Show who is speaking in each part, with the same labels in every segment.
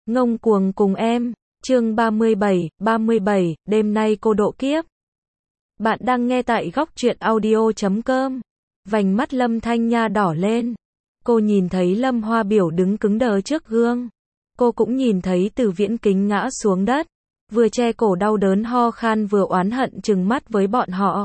Speaker 1: Ngông cuồng cùng em, chương 37, đêm nay cô độ kiếp. Bạn đang nghe tại góc truyện audio.com. Vành mắt Lâm Thanh Nha đỏ lên. Cô nhìn thấy Lâm Hoa Biểu đứng cứng đờ trước gương. Cô cũng nhìn thấy Từ Viễn Kính ngã xuống đất, vừa che cổ đau đớn ho khan vừa oán hận trừng mắt với bọn họ.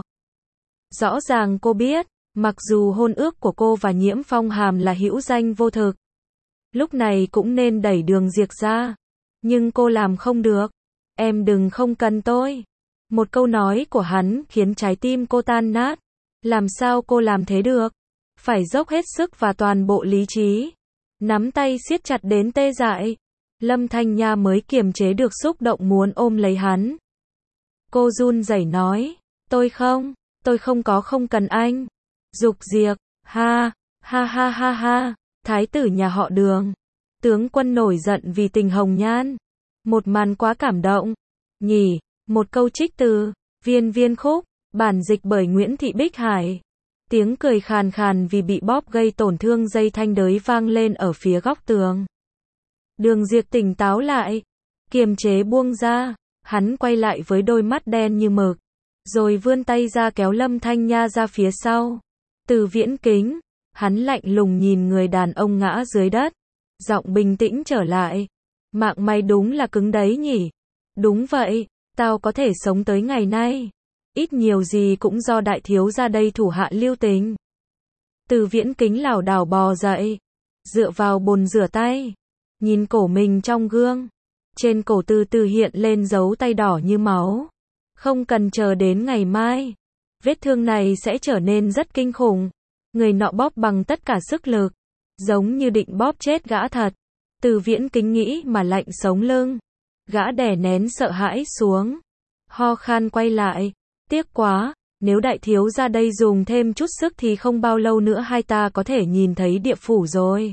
Speaker 1: Rõ ràng cô biết, mặc dù hôn ước của cô và Nhiễm Phong Hàm là hữu danh vô thực, lúc này cũng nên đẩy Đường Diệp ra. Nhưng cô làm không được. Em đừng không cần tôi. Một câu nói của hắn khiến trái tim cô tan nát. Làm sao cô làm thế được? Phải dốc hết sức và toàn bộ lý trí. Nắm tay siết chặt đến tê dại. Lâm Thanh Nha mới kiềm chế được xúc động muốn ôm lấy hắn. Cô run rẩy nói, tôi không cần anh. Dục diệt, ha ha, thái tử nhà họ Đường. Tướng quân nổi giận vì tình hồng nhan. Một màn quá cảm động. Nhỉ, một câu trích từ, viên khúc, bản dịch bởi Nguyễn Thị Bích Hải. Tiếng cười khàn khàn vì bị bóp gây tổn thương dây thanh đới vang lên ở phía góc tường. Đường Diệp tỉnh táo lại, kiềm chế buông ra, hắn quay lại với đôi mắt đen như mực, rồi vươn tay ra kéo Lâm Thanh Nha ra phía sau. Từ Viễn Kính, hắn lạnh lùng nhìn người đàn ông ngã dưới đất, giọng bình tĩnh trở lại. Mạng mày đúng là cứng đấy nhỉ? Đúng vậy, tao có thể sống tới ngày nay, ít nhiều gì cũng do đại thiếu gia đây thủ hạ lưu tình. Từ Viễn Kính lảo đảo bò dậy, dựa vào bồn rửa tay, nhìn cổ mình trong gương. Trên cổ từ từ hiện lên dấu tay đỏ như máu. Không cần chờ đến ngày mai, vết thương này sẽ trở nên rất kinh khủng. Người nọ bóp bằng tất cả sức lực, giống như định bóp chết gã thật. Từ Viễn Kính nghĩ mà lạnh sống lưng. Gã đè nén sợ hãi xuống, ho khan quay lại. Tiếc quá, nếu đại thiếu gia đây dùng thêm chút sức thì không bao lâu nữa hai ta có thể nhìn thấy địa phủ rồi.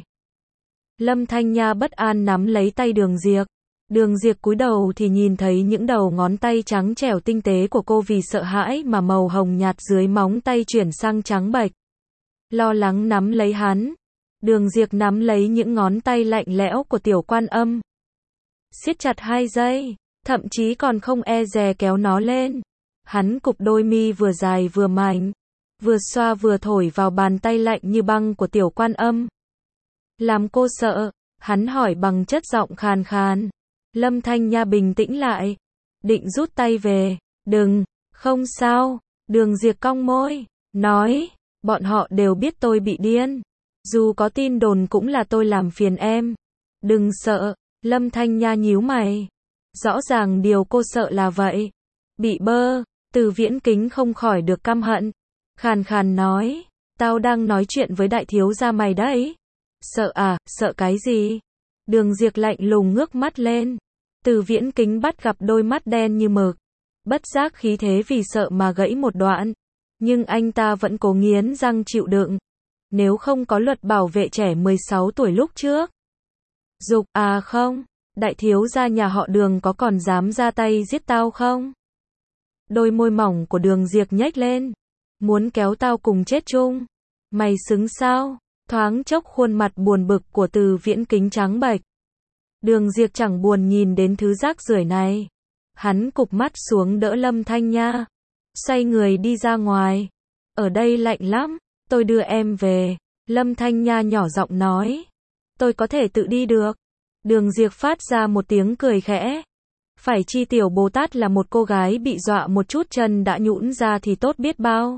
Speaker 1: Lâm Thanh Nha bất an nắm lấy tay Đường Diệp. Đường Diệp cúi đầu thì nhìn thấy những đầu ngón tay trắng trẻo tinh tế của cô vì sợ hãi mà màu hồng nhạt dưới móng tay chuyển sang trắng bệch. Lo lắng nắm lấy hắn. Đường Diệp nắm lấy những ngón tay lạnh lẽo của Tiểu Quan Âm, siết chặt 2 giây, thậm chí còn không e dè kéo nó lên. Hắn cụp đôi mi vừa dài vừa mảnh, vừa xoa vừa thổi vào bàn tay lạnh như băng của Tiểu Quan Âm. Làm cô sợ, hắn hỏi bằng chất giọng khàn khàn. Lâm Thanh Nha bình tĩnh lại, định rút tay về. Đừng, không sao. Đường Diệp cong môi, nói, bọn họ đều biết tôi bị điên. Dù có tin đồn cũng là tôi làm phiền em. Đừng sợ. Lâm Thanh Nha nhíu mày. Rõ ràng điều cô sợ là vậy. Bị bơ. Từ Viễn Kính không khỏi được căm hận. Khàn khàn nói, tao đang nói chuyện với đại thiếu gia mày đấy. Sợ à, sợ cái gì? Đường Diệp lạnh lùng ngước mắt lên. Từ Viễn Kính bắt gặp đôi mắt đen như mực. Bất giác khí thế vì sợ mà gãy một đoạn. Nhưng anh ta vẫn cố nghiến răng chịu đựng. Nếu không có luật bảo vệ trẻ 16 tuổi lúc trước. Dục à không, đại thiếu gia nhà họ Đường có còn dám ra tay giết tao không? Đôi môi mỏng của Đường Diệp nhếch lên. Muốn kéo tao cùng chết chung. Mày xứng sao? Thoáng chốc khuôn mặt buồn bực của Từ Viễn Kính trắng bệch. Đường Diệp chẳng buồn nhìn đến thứ rác rưởi này. Hắn cụp mắt xuống đỡ Lâm Thanh Nha, xoay người đi ra ngoài. Ở đây lạnh lắm, tôi đưa em về. Lâm Thanh Nha nhỏ giọng nói. Tôi có thể tự đi được. Đường Diệp phát ra một tiếng cười khẽ. Phải chi Tiểu Bồ Tát là một cô gái bị dọa một chút chân đã nhũn ra thì tốt biết bao.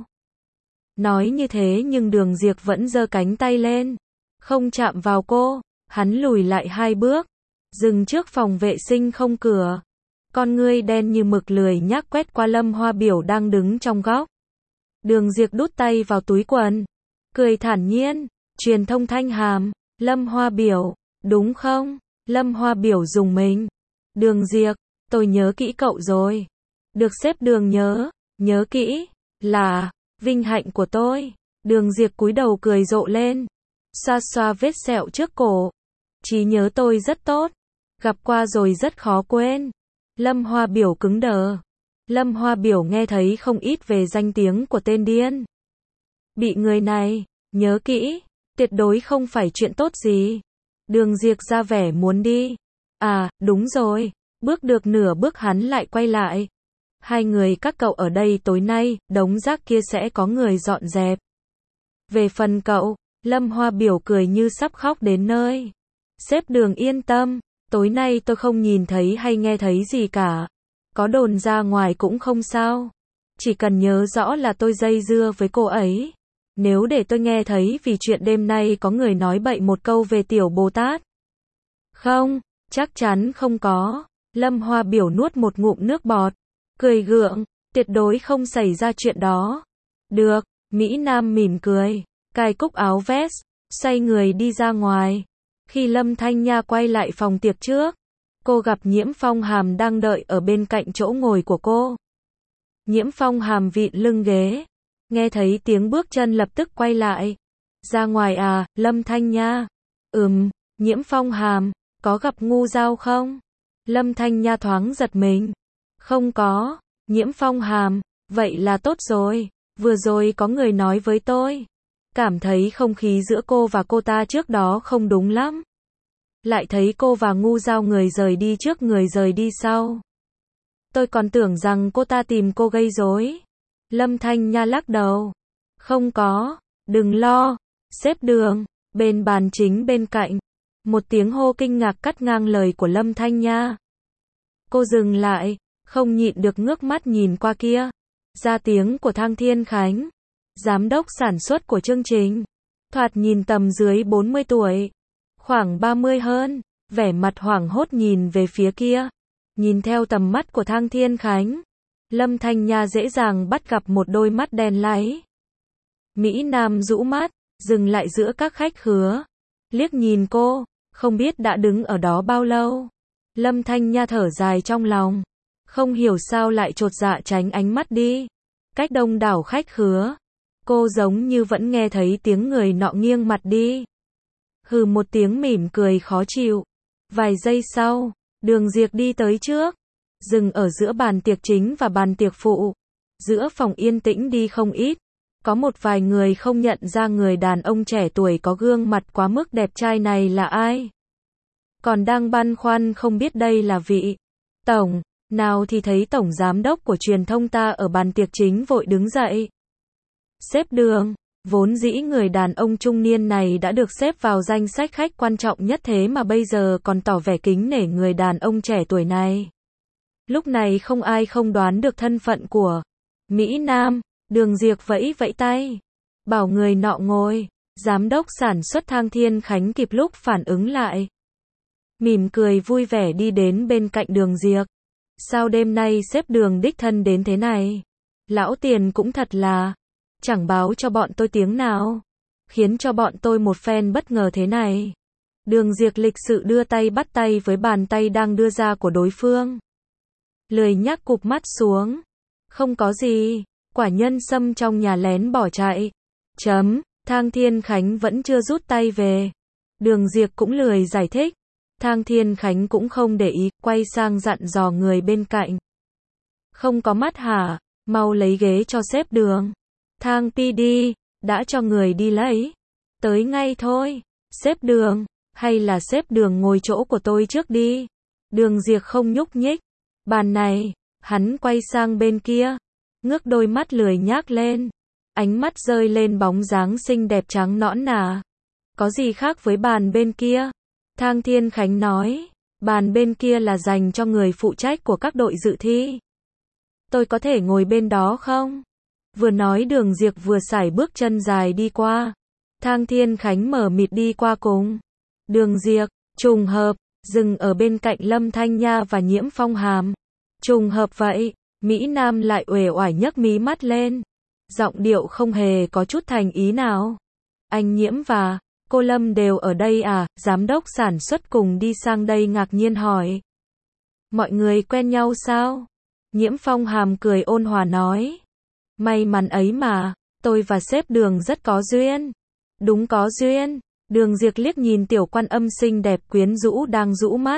Speaker 1: Nói như thế nhưng Đường Diệp vẫn giơ cánh tay lên, không chạm vào cô. Hắn lùi lại 2 bước, dừng trước phòng vệ sinh không cửa. Con ngươi đen như mực lười nhác quét qua Lâm Hoa Biểu đang đứng trong góc. Đường Diệp đút tay vào túi quần, cười thản nhiên, truyền thông Thanh Hàm. Lâm Hoa Biểu, đúng không? Lâm Hoa Biểu rùng mình. Đường Diệp, tôi nhớ kỹ cậu rồi. Được sếp Đường nhớ kỹ, là vinh hạnh của tôi. Đường Diệp cúi đầu cười rộ lên, xoa xoa vết sẹo trước cổ. Trí nhớ tôi rất tốt, gặp qua rồi rất khó quên. Lâm Hoa Biểu cứng đờ. Lâm Hoa Biểu nghe thấy không ít về danh tiếng của tên điên. Bị người này nhớ kỹ, tuyệt đối không phải chuyện tốt gì. Đường Diệp ra vẻ muốn đi. À, đúng rồi. Bước được nửa bước hắn lại quay lại. Hai người các cậu ở đây tối nay, đống rác kia sẽ có người dọn dẹp. Về phần cậu, Lâm Hoa Biểu cười như sắp khóc đến nơi. Sếp Đường yên tâm, tối nay tôi không nhìn thấy hay nghe thấy gì cả. Có đồn ra ngoài cũng không sao. Chỉ cần nhớ rõ là tôi dây dưa với cô ấy. Nếu để tôi nghe thấy vì chuyện đêm nay có người nói bậy một câu về tiểu Bồ Tát. Không, chắc chắn không có. Lâm Hoa Biểu nuốt một ngụm nước bọt. Cười gượng, tuyệt đối không xảy ra chuyện đó. Được, Mỹ Nam mỉm cười, cài cúc áo vest, xoay người đi ra ngoài. Khi Lâm Thanh Nha quay lại phòng tiệc trước, cô gặp Nhiễm Phong Hàm đang đợi ở bên cạnh chỗ ngồi của cô. Nhiễm Phong Hàm vịn lưng ghế, nghe thấy tiếng bước chân lập tức quay lại. Ra ngoài à, Lâm Thanh Nha? Nhiễm Phong Hàm, có gặp ngu dao không? Lâm Thanh Nha thoáng giật mình. Không có. Nhiễm Phong Hàm, vậy là tốt rồi. Vừa rồi có người nói với tôi. Cảm thấy không khí giữa cô và cô ta trước đó không đúng lắm. Lại thấy cô và ngu dao người rời đi trước người rời đi sau. Tôi còn tưởng rằng cô ta tìm cô gây rối. Lâm Thanh Nha lắc đầu. Không có, đừng lo. Sếp Đường, bên bàn chính bên cạnh. Một tiếng hô kinh ngạc cắt ngang lời của Lâm Thanh Nha. Cô dừng lại, không nhịn được ngước mắt nhìn qua kia. Ra tiếng của Thang Thiên Khánh, giám đốc sản xuất của chương trình. Thoạt nhìn tầm dưới 40 tuổi, khoảng 30 hơn, vẻ mặt hoảng hốt nhìn về phía kia. Nhìn theo tầm mắt của Thang Thiên Khánh, Lâm Thanh Nha dễ dàng bắt gặp một đôi mắt đen láy. Mỹ Nam rũ mắt, dừng lại giữa các khách khứa, liếc nhìn cô, không biết đã đứng ở đó bao lâu. Lâm Thanh Nha thở dài trong lòng, không hiểu sao lại chột dạ tránh ánh mắt đi. Cách đông đảo khách khứa, cô giống như vẫn nghe thấy tiếng người nọ nghiêng mặt đi. Hừ một tiếng mỉm cười khó chịu. Vài giây sau, Đường Diệp đi tới trước, dừng ở giữa bàn tiệc chính và bàn tiệc phụ. Giữa phòng yên tĩnh đi không ít. Có một vài người không nhận ra người đàn ông trẻ tuổi có gương mặt quá mức đẹp trai này là ai. Còn đang băn khoăn không biết đây là vị tổng nào thì thấy tổng giám đốc của truyền thông ta ở bàn tiệc chính vội đứng dậy. Sếp Đường, vốn dĩ người đàn ông trung niên này đã được xếp vào danh sách khách quan trọng nhất thế mà bây giờ còn tỏ vẻ kính nể người đàn ông trẻ tuổi này. Lúc này không ai không đoán được thân phận của Mỹ Nam. Đường Diệp vẫy vẫy tay, bảo người nọ ngồi. Giám đốc sản xuất Thang Thiên Khánh kịp lúc phản ứng lại, mỉm cười vui vẻ đi đến bên cạnh Đường Diệp. Sao đêm nay sếp Đường đích thân đến thế này? Lão Tiền cũng thật là, chẳng báo cho bọn tôi tiếng nào, khiến cho bọn tôi một phen bất ngờ thế này. Đường Diệp lịch sự đưa tay bắt tay với bàn tay đang đưa ra của đối phương. Lười nhác cụp mắt xuống. Không có gì, quả nhân sâm trong nhà lén bỏ chạy. Thang Thiên Khánh vẫn chưa rút tay về. Đường Diệp cũng lười giải thích. Thang Thiên Khánh cũng không để ý, quay sang dặn dò người bên cạnh. Không có mắt hả? Mau lấy ghế cho sếp Đường. Thang PD, đã cho người đi lấy. Tới ngay thôi. Sếp Đường, hay là sếp Đường ngồi chỗ của tôi trước đi. Đường Diệp không nhúc nhích. Bàn này, hắn quay sang bên kia, ngước đôi mắt lười nhác lên. Ánh mắt rơi lên bóng dáng xinh đẹp trắng nõn nà. Có gì khác với bàn bên kia? Thang Thiên Khánh nói, bàn bên kia là dành cho người phụ trách của các đội dự thi. Tôi có thể ngồi bên đó không? Vừa nói Đường Diệp vừa sải bước chân dài đi qua. Thang Thiên Khánh mở mịt đi qua cùng. Đường Diệp, trùng hợp, dừng ở bên cạnh Lâm Thanh Nha và Nhiễm Phong Hàm. Trùng hợp vậy, Mỹ Nam lại uể oải nhấc mí mắt lên. Giọng điệu không hề có chút thành ý nào. Anh Nhiễm và cô Lâm đều ở đây à? Giám đốc sản xuất cùng đi sang đây ngạc nhiên hỏi. Mọi người quen nhau sao? Nhiễm Phong Hàm cười ôn hòa nói. May mắn ấy mà, tôi và sếp Đường rất có duyên. Đúng có duyên. Đường Diệp liếc nhìn tiểu quan âm xinh đẹp quyến rũ đang rũ mắt.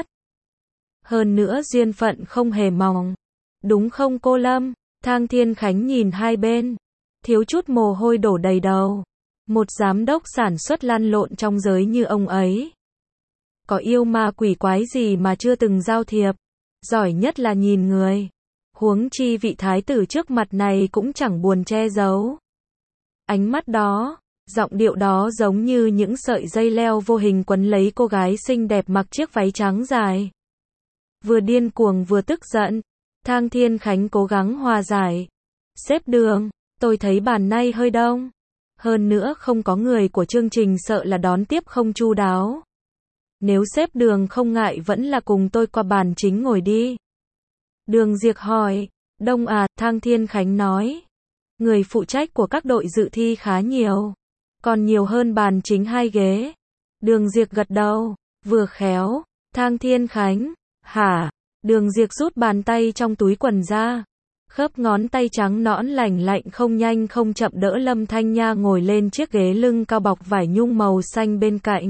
Speaker 1: Hơn nữa duyên phận không hề mỏng. Đúng không cô Lâm? Thang Thiên Khánh nhìn hai bên, thiếu chút mồ hôi đổ đầy đầu. Một giám đốc sản xuất lăn lộn trong giới như ông ấy, có yêu ma quỷ quái gì mà chưa từng giao thiệp, giỏi nhất là nhìn người. Huống chi vị thái tử trước mặt này cũng chẳng buồn che giấu. Ánh mắt đó, giọng điệu đó giống như những sợi dây leo vô hình quấn lấy cô gái xinh đẹp mặc chiếc váy trắng dài. Vừa điên cuồng vừa tức giận, Thang Thiên Khánh cố gắng hòa giải. Sếp Đường, tôi thấy bàn nay hơi đông. Hơn nữa không có người của chương trình sợ là đón tiếp không chu đáo. Nếu sếp Đường không ngại vẫn là cùng tôi qua bàn chính ngồi đi. Đường Diệc hỏi, đông à, Thang Thiên Khánh nói. Người phụ trách của các đội dự thi khá nhiều. Còn nhiều hơn bàn chính 2 ghế. Đường Diệc gật đầu, vừa khéo. Thang Thiên Khánh, hả? Đường Diệc rút bàn tay trong túi quần ra. Khớp ngón tay trắng nõn lành lạnh không nhanh không chậm đỡ Lâm Thanh Nha ngồi lên chiếc ghế lưng cao bọc vải nhung màu xanh bên cạnh.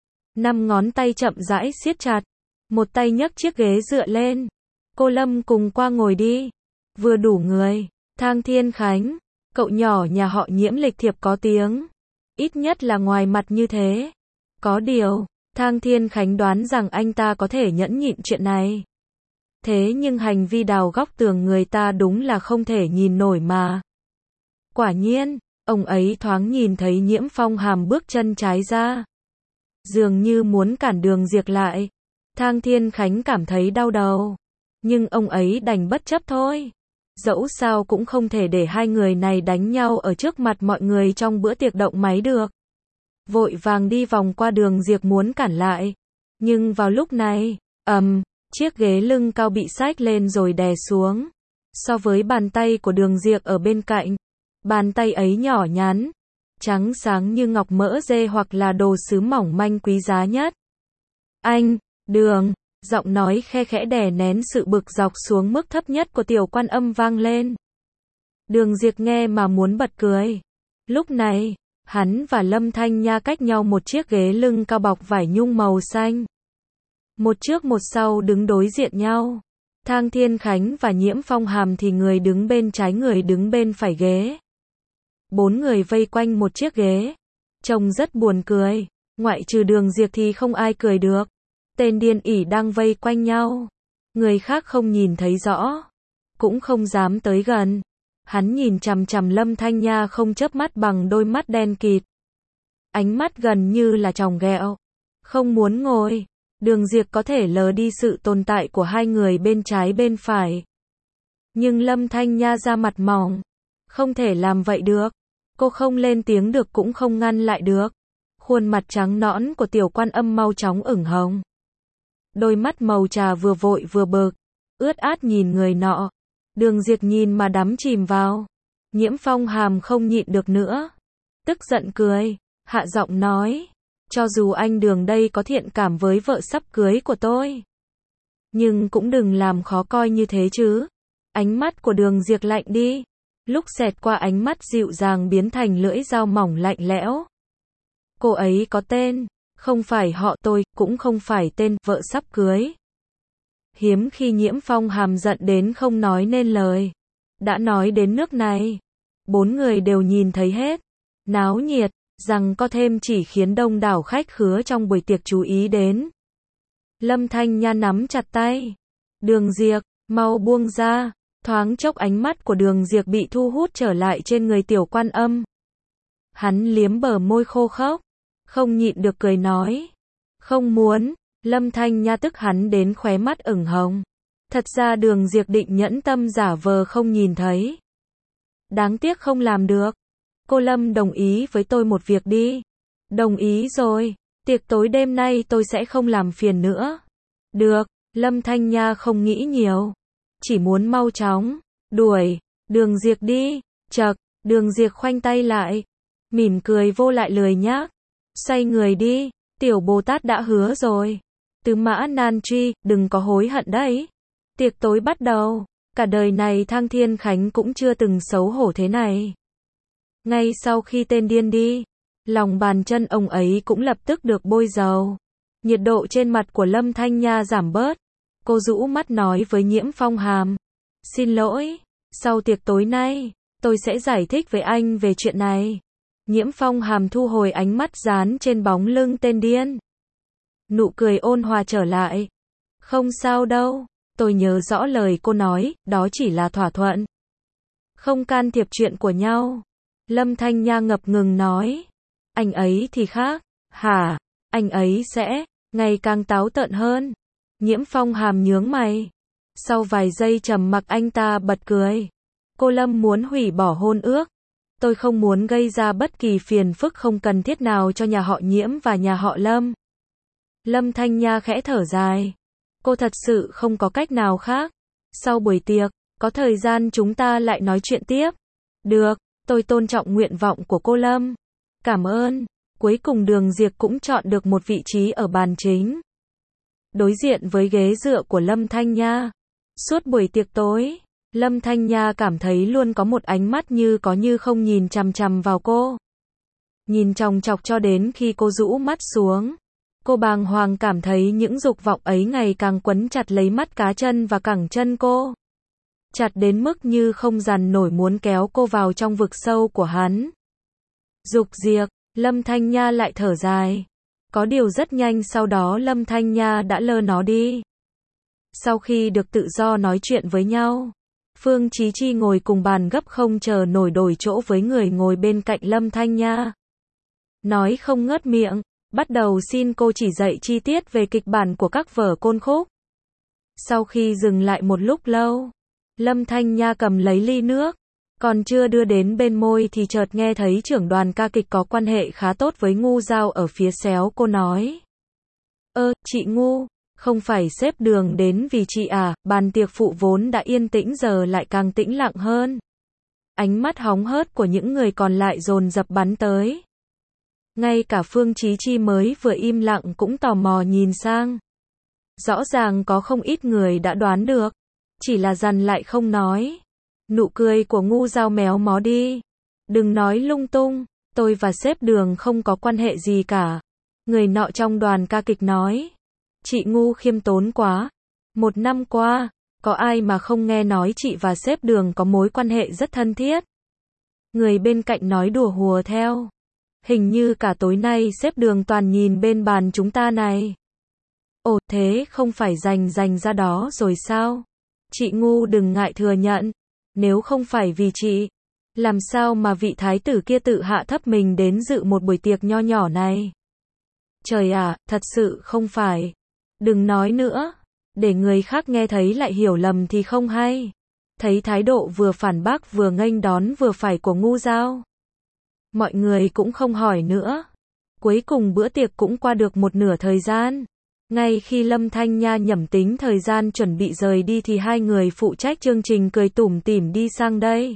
Speaker 1: 5 ngón tay chậm rãi siết chặt. Một tay nhấc chiếc ghế dựa lên. Cô Lâm cùng qua ngồi đi. Vừa đủ người. Thang Thiên Khánh, cậu nhỏ nhà họ Nhiễm lịch thiệp có tiếng. Ít nhất là ngoài mặt như thế. Có điều, Thang Thiên Khánh đoán rằng anh ta có thể nhẫn nhịn chuyện này. Thế nhưng hành vi đào góc tường người ta đúng là không thể nhìn nổi mà. Quả nhiên, ông ấy thoáng nhìn thấy Nhiễm Phong Hàm bước chân trái ra. Dường như muốn cản Đường Diệc lại. Thang Thiên Khánh cảm thấy đau đầu. Nhưng ông ấy đành bất chấp thôi. Dẫu sao cũng không thể để hai người này đánh nhau ở trước mặt mọi người trong bữa tiệc động máy được. Vội vàng đi vòng qua Đường Diệc muốn cản lại. Nhưng vào lúc này, chiếc ghế lưng cao bị xách lên rồi đè xuống. So với bàn tay của Đường Diệc ở bên cạnh, bàn tay ấy nhỏ nhắn, trắng sáng như ngọc mỡ dê hoặc là đồ sứ mỏng manh quý giá nhất. Anh, Đường, giọng nói khe khẽ đè nén sự bực dọc xuống mức thấp nhất của Tiểu Quan Âm vang lên. Đường Diệc nghe mà muốn bật cười. Lúc này, hắn và Lâm Thanh Nha cách nhau một chiếc ghế lưng cao bọc vải nhung màu xanh. Một trước một sau đứng đối diện nhau. Thang Thiên Khánh và Nhiễm Phong Hàm thì người đứng bên trái người đứng bên phải ghế. 4 người vây quanh một chiếc ghế. Trông rất buồn cười. Ngoại trừ Đường Diệc thì không ai cười được. Tên điên ỉ đang vây quanh nhau. Người khác không nhìn thấy rõ. Cũng không dám tới gần. Hắn nhìn chằm chằm Lâm Thanh Nha không chớp mắt bằng đôi mắt đen kịt. Ánh mắt gần như là tròng ghẹo. Không muốn ngồi. Đường Diệc có thể lờ đi sự tồn tại của hai người bên trái bên phải. Nhưng Lâm Thanh Nha da mặt mỏng. Không thể làm vậy được. Cô không lên tiếng được cũng không ngăn lại được. Khuôn mặt trắng nõn của Tiểu Quan Âm mau chóng ửng hồng. Đôi mắt màu trà vừa vội vừa bực. Ướt át nhìn người nọ. Đường Diệc nhìn mà đắm chìm vào. Nhiễm Phong Hàm không nhịn được nữa. Tức giận cười. Hạ giọng nói. Cho dù anh Đường đây có thiện cảm với vợ sắp cưới của tôi. Nhưng cũng đừng làm khó coi như thế chứ. Ánh mắt của Đường Diệc lạnh đi. Lúc xẹt qua ánh mắt dịu dàng biến thành lưỡi dao mỏng lạnh lẽo. Cô ấy có tên. Không phải họ tôi, cũng không phải tên vợ sắp cưới. Hiếm khi Nhiễm Phong Hàm giận đến không nói nên lời. Đã nói đến nước này. 4 người đều nhìn thấy hết. Náo nhiệt. Rằng có thêm chỉ khiến đông đảo khách khứa trong buổi tiệc chú ý đến. Lâm Thanh Nha nắm chặt tay. Đường Diệc, mau buông ra. Thoáng chốc ánh mắt của Đường Diệc bị thu hút trở lại trên người Tiểu Quan Âm. Hắn liếm bờ môi khô khốc. Không nhịn được cười nói. Không muốn. Lâm Thanh Nha tức hắn đến khóe mắt ửng hồng. Thật ra Đường Diệc định nhẫn tâm giả vờ không nhìn thấy. Đáng tiếc không làm được. Cô Lâm đồng ý với tôi một việc đi. Đồng ý rồi. Tiệc tối đêm nay tôi sẽ không làm phiền nữa. Được. Lâm Thanh Nha không nghĩ nhiều. Chỉ muốn mau chóng. Đuổi. Đường Diệc đi. Chậc. Đường Diệc khoanh tay lại. Mỉm cười vô lại lười nhác. Xoay người đi. Tiểu Bồ Tát đã hứa rồi. Tứ Mã Nan Truy, đừng có hối hận đấy. Tiệc tối bắt đầu. Cả đời này Thang Thiên Khánh cũng chưa từng xấu hổ thế này. Ngay sau khi tên điên đi, lòng bàn chân ông ấy cũng lập tức được bôi dầu. Nhiệt độ trên mặt của Lâm Thanh Nha giảm bớt. Cô rũ mắt nói với Nhiễm Phong Hàm. Xin lỗi, sau tiệc tối nay, tôi sẽ giải thích với anh về chuyện này. Nhiễm Phong Hàm thu hồi ánh mắt dán trên bóng lưng tên điên. Nụ cười ôn hòa trở lại. Không sao đâu, tôi nhớ rõ lời cô nói, đó chỉ là thỏa thuận. Không can thiệp chuyện của nhau. Lâm Thanh Nha ngập ngừng nói. Anh ấy thì khác. Hả? Anh ấy sẽ ngày càng táo tợn hơn. Nhiễm Phong Hàm nhướng mày. Sau vài giây trầm mặc anh ta bật cười. Cô Lâm muốn hủy bỏ hôn ước. Tôi không muốn gây ra bất kỳ phiền phức không cần thiết nào cho nhà họ Nhiễm và nhà họ Lâm. Lâm Thanh Nha khẽ thở dài. Cô thật sự không có cách nào khác. Sau buổi tiệc, có thời gian chúng ta lại nói chuyện tiếp. Được, tôi tôn trọng nguyện vọng của cô Lâm. Cảm ơn. Cuối cùng Đường Diệp cũng chọn được một vị trí ở bàn chính. Đối diện với ghế dựa của Lâm Thanh Nha. Suốt buổi tiệc tối, Lâm Thanh Nha cảm thấy luôn có một ánh mắt như có như không nhìn chằm chằm vào cô. Nhìn chòng chọc cho đến khi cô rũ mắt xuống. Cô bàng hoàng cảm thấy những dục vọng ấy ngày càng quấn chặt lấy mắt cá chân và cẳng chân cô. Chặt đến mức như không dằn nổi muốn kéo cô vào trong vực sâu của hắn. Dục diệc, Lâm Thanh Nha lại thở dài. Có điều rất nhanh sau đó Lâm Thanh Nha đã lơ nó đi. Sau khi được tự do nói chuyện với nhau, Phương Chí Chi ngồi cùng bàn gấp không chờ nổi đổi chỗ với người ngồi bên cạnh Lâm Thanh Nha. Nói không ngớt miệng, bắt đầu xin cô chỉ dạy chi tiết về kịch bản của các vở côn khúc. Sau khi dừng lại một lúc lâu, Lâm Thanh Nha cầm lấy ly nước, còn chưa đưa đến bên môi thì chợt nghe thấy trưởng đoàn ca kịch có quan hệ khá tốt với Ngu Giao ở phía xéo cô nói. Chị Ngu, không phải xếp Đường đến vì chị à? Bàn tiệc phụ vốn đã yên tĩnh giờ lại càng tĩnh lặng hơn. Ánh mắt hóng hớt của những người còn lại dồn dập bắn tới. Ngay cả Phương Chí Chi mới vừa im lặng cũng tò mò nhìn sang. Rõ ràng có không ít người đã đoán được, chỉ là dằn lại không nói. Nụ cười của Ngu Giao méo mó đi. Đừng nói lung tung, tôi và xếp Đường không có quan hệ gì cả. Người nọ trong đoàn ca kịch nói. Chị Ngu khiêm tốn quá. Một năm qua, có ai mà không nghe nói chị và xếp Đường có mối quan hệ rất thân thiết. Người bên cạnh nói đùa hùa theo. Hình như cả tối nay xếp Đường toàn nhìn bên bàn chúng ta này. Ồ, thế không phải dành ra đó rồi sao? Chị Ngu đừng ngại thừa nhận. Nếu không phải vì chị, làm sao mà vị thái tử kia tự hạ thấp mình đến dự một buổi tiệc nho nhỏ này? Trời ạ, thật sự không phải. Đừng nói nữa. Để người khác nghe thấy lại hiểu lầm thì không hay. Thấy thái độ vừa phản bác vừa nghênh đón vừa phải của Ngu Giao. Mọi người cũng không hỏi nữa. Cuối cùng bữa tiệc cũng qua được một nửa thời gian. Ngay khi Lâm Thanh Nha nhẩm tính thời gian chuẩn bị rời đi thì hai người phụ trách chương trình cười tủm tỉm đi sang đây.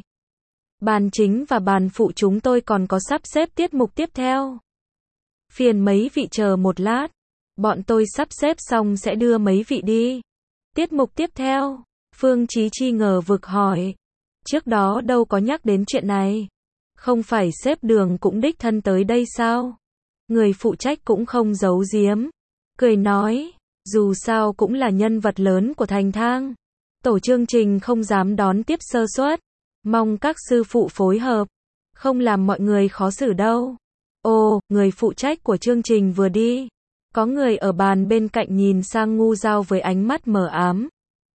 Speaker 1: Bàn chính và bàn phụ chúng tôi còn có sắp xếp tiết mục tiếp theo. Phiền mấy vị chờ một lát. Bọn tôi sắp xếp xong sẽ đưa mấy vị đi. Tiết mục tiếp theo, Phương Chí Chi ngờ vực hỏi. Trước đó đâu có nhắc đến chuyện này. Không phải xếp Đường cũng đích thân tới đây sao? Người phụ trách cũng không giấu giếm. Cười nói, dù sao cũng là nhân vật lớn của Thành Thang. Tổ chương trình không dám đón tiếp sơ suất. Mong các sư phụ phối hợp. Không làm mọi người khó xử đâu. Ồ, người phụ trách của chương trình vừa đi. Có người ở bàn bên cạnh nhìn sang Ngu Giao với ánh mắt mờ ám.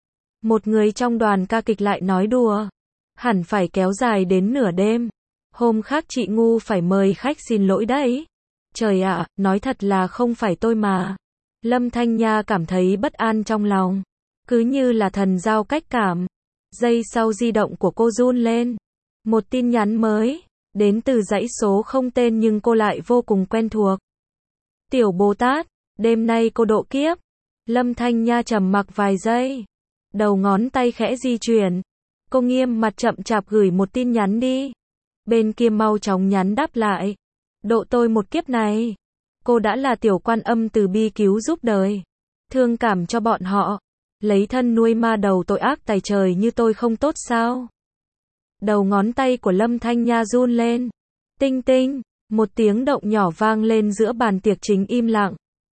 Speaker 1: Một người trong đoàn ca kịch lại nói đùa. Hẳn phải kéo dài đến nửa đêm. Hôm khác chị Ngu phải mời khách xin lỗi đấy. Trời ạ, nói thật là không phải tôi mà. Lâm Thanh Nha cảm thấy bất an trong lòng. Cứ như là thần giao cách cảm. Giây sau di động của cô run lên. Một tin nhắn mới. Đến từ dãy số không tên nhưng cô lại vô cùng quen thuộc. Tiểu Bồ Tát, đêm nay cô độ kiếp. Lâm Thanh Nha trầm mặc vài giây. Đầu ngón tay khẽ di chuyển. Cô nghiêm mặt chậm chạp gửi một tin nhắn đi. Bên kia mau chóng nhắn đáp lại. Độ tôi một kiếp này. Cô đã là tiểu quan âm từ bi cứu giúp đời. Thương cảm cho bọn họ. Lấy thân nuôi ma đầu tội ác tày trời như tôi không tốt sao? Đầu ngón tay của Lâm Thanh Nha run lên. Tinh tinh. Một tiếng động nhỏ vang lên giữa bàn tiệc chính im lặng.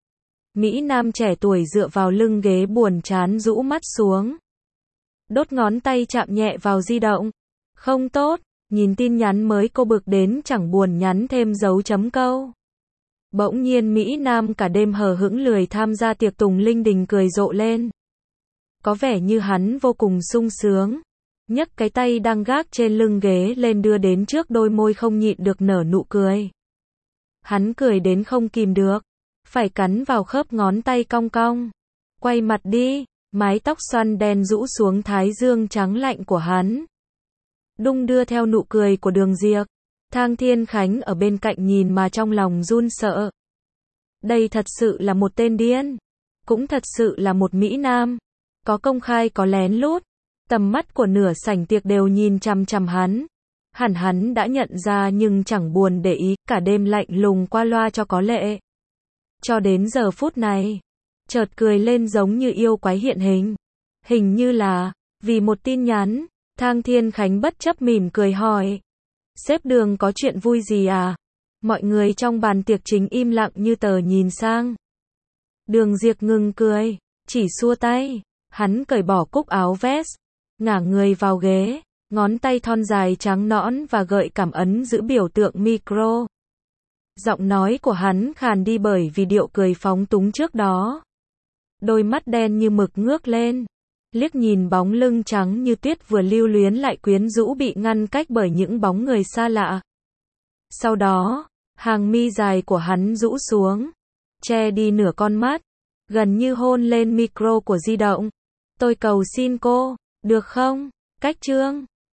Speaker 1: Mỹ Nam trẻ tuổi dựa vào lưng ghế buồn chán rũ mắt xuống. Đốt ngón tay chạm nhẹ vào di động. Không tốt. Nhìn tin nhắn mới cô bực đến chẳng buồn nhắn thêm dấu chấm câu. Bỗng nhiên Mỹ Nam cả đêm hờ hững lười tham gia tiệc tùng linh đình cười rộ lên. Có vẻ như hắn vô cùng sung sướng. Nhấc cái tay đang gác trên lưng ghế lên đưa đến trước đôi môi không nhịn được nở nụ cười. Hắn cười đến không kìm được. Phải cắn vào khớp ngón tay cong cong. Quay mặt đi. Mái tóc xoăn đen rũ xuống thái dương trắng lạnh của hắn. Đung đưa theo nụ cười của Đường Diệp. Thang Thiên Khánh ở bên cạnh nhìn mà trong lòng run sợ. Đây thật sự là một tên điên. Cũng thật sự là một Mỹ Nam. Có công khai có lén lút. Tầm mắt của nửa sảnh tiệc đều nhìn chằm chằm hắn. Hẳn hắn đã nhận ra nhưng chẳng buồn để ý, cả đêm lạnh lùng qua loa cho có lệ. Cho đến giờ phút này, chợt cười lên giống như yêu quái hiện hình. Hình như là, vì một tin nhắn, Thang Thiên Khánh bất chấp mỉm cười hỏi. Sếp Đường có chuyện vui gì à? Mọi người trong bàn tiệc chính im lặng như tờ nhìn sang. Đường Diệp ngừng cười, chỉ xua tay. Hắn cởi bỏ cúc áo vest, ngả người vào ghế, ngón tay thon dài trắng nõn và gợi cảm ấn giữ biểu tượng micro. Giọng nói của hắn khàn đi bởi vì điệu cười phóng túng trước đó. Đôi mắt đen như mực ngước lên, liếc nhìn bóng lưng trắng như tuyết vừa lưu luyến lại quyến rũ bị ngăn cách bởi những bóng người xa lạ. Sau đó, hàng mi dài của hắn rũ xuống, che đi nửa con mắt, gần như hôn lên micro của di động. Tôi cầu xin cô, được không? Cách chương